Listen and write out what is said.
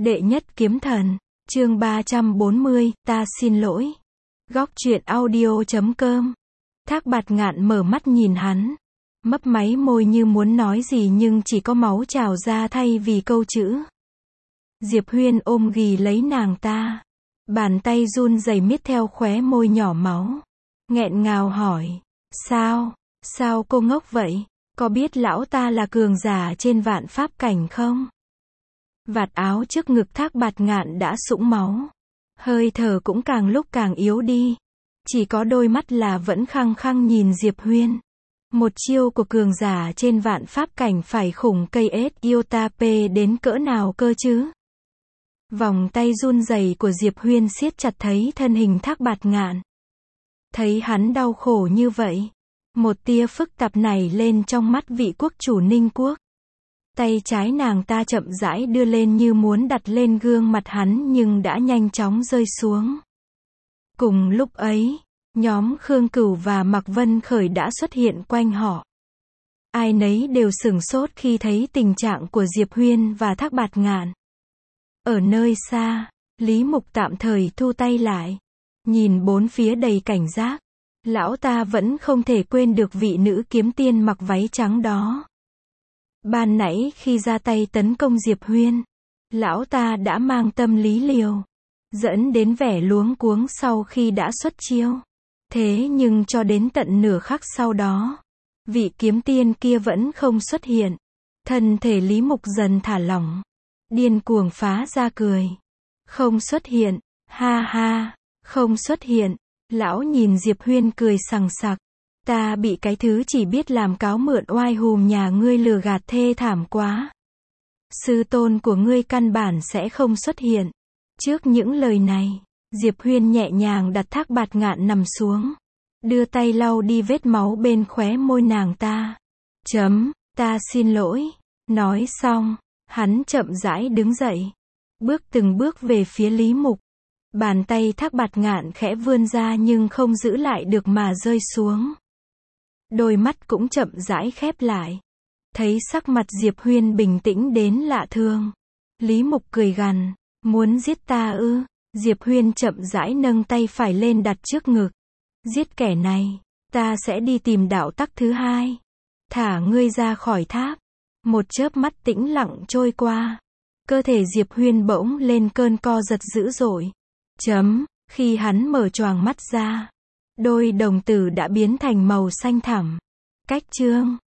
Đệ nhất kiếm thần, chương 340, ta xin lỗi. Góc truyện audio.com. Thác Bạt Ngạn mở mắt nhìn hắn, mấp máy môi như muốn nói gì nhưng chỉ có máu trào ra thay vì câu chữ. Diệp Huyên ôm ghì lấy nàng ta, bàn tay run rẩy miết theo khóe môi nhỏ máu, nghẹn ngào hỏi, sao cô ngốc vậy, có biết lão ta là cường giả trên vạn pháp cảnh không? Vạt áo trước ngực Thác Bạt Ngạn đã sũng máu, hơi thở cũng càng lúc càng yếu đi, chỉ có đôi mắt là vẫn khăng khăng nhìn Diệp Huyên. Một chiêu của cường giả trên vạn pháp cảnh phải khủng cây ết Iotape đến cỡ nào cơ chứ? Vòng tay run rẩy của Diệp Huyên siết chặt thấy thân hình Thác Bạt Ngạn. Thấy hắn đau khổ như vậy, một tia phức tạp nảy lên trong mắt vị quốc chủ Ninh Quốc. Tay trái nàng ta chậm rãi đưa lên như muốn đặt lên gương mặt hắn nhưng đã nhanh chóng rơi xuống. Cùng lúc ấy, nhóm Khương Cửu và Mạc Vân Khởi đã xuất hiện quanh họ. Ai nấy đều sửng sốt khi thấy tình trạng của Diệp Huyên và Thác Bạt Ngạn. Ở nơi xa, Lý Mục tạm thời thu tay lại, nhìn bốn phía đầy cảnh giác. Lão ta vẫn không thể quên được vị nữ kiếm tiên mặc váy trắng đó. Ban nãy khi ra tay tấn công Diệp Huyên, lão ta đã mang tâm lý liều, dẫn đến vẻ luống cuống sau khi đã xuất chiêu. Thế nhưng cho đến tận nửa khắc sau đó, vị kiếm tiên kia vẫn không xuất hiện. Thân thể Lý Mục dần thả lỏng, điên cuồng phá ra cười. Không xuất hiện, ha ha, không xuất hiện. Lão nhìn Diệp Huyên cười sằng sặc. Ta bị cái thứ chỉ biết làm cáo mượn oai hùm nhà ngươi lừa gạt thê thảm quá. Sư tôn của ngươi căn bản sẽ không xuất hiện. Trước những lời này, Diệp Huyên nhẹ nhàng đặt Thác Bạt Ngạn nằm xuống, đưa tay lau đi vết máu bên khóe môi nàng ta. Ta xin lỗi. Nói xong, hắn chậm rãi đứng dậy, bước từng bước về phía Lý Mục. Bàn tay Thác Bạt Ngạn khẽ vươn ra nhưng không giữ lại được mà rơi xuống. Đôi mắt cũng chậm rãi khép lại. Thấy sắc mặt Diệp Huyên bình tĩnh đến lạ thường, Lý Mục cười gằn, muốn giết ta ư? Diệp Huyên chậm rãi nâng tay phải lên đặt trước ngực. Giết kẻ này, ta sẽ đi tìm đạo tắc thứ hai. Thả ngươi ra khỏi tháp. Một chớp mắt tĩnh lặng trôi qua. Cơ thể Diệp Huyên bỗng lên cơn co giật dữ dội. Khi hắn mở choàng mắt ra, đôi đồng tử đã biến thành màu xanh thẳm. Cách chương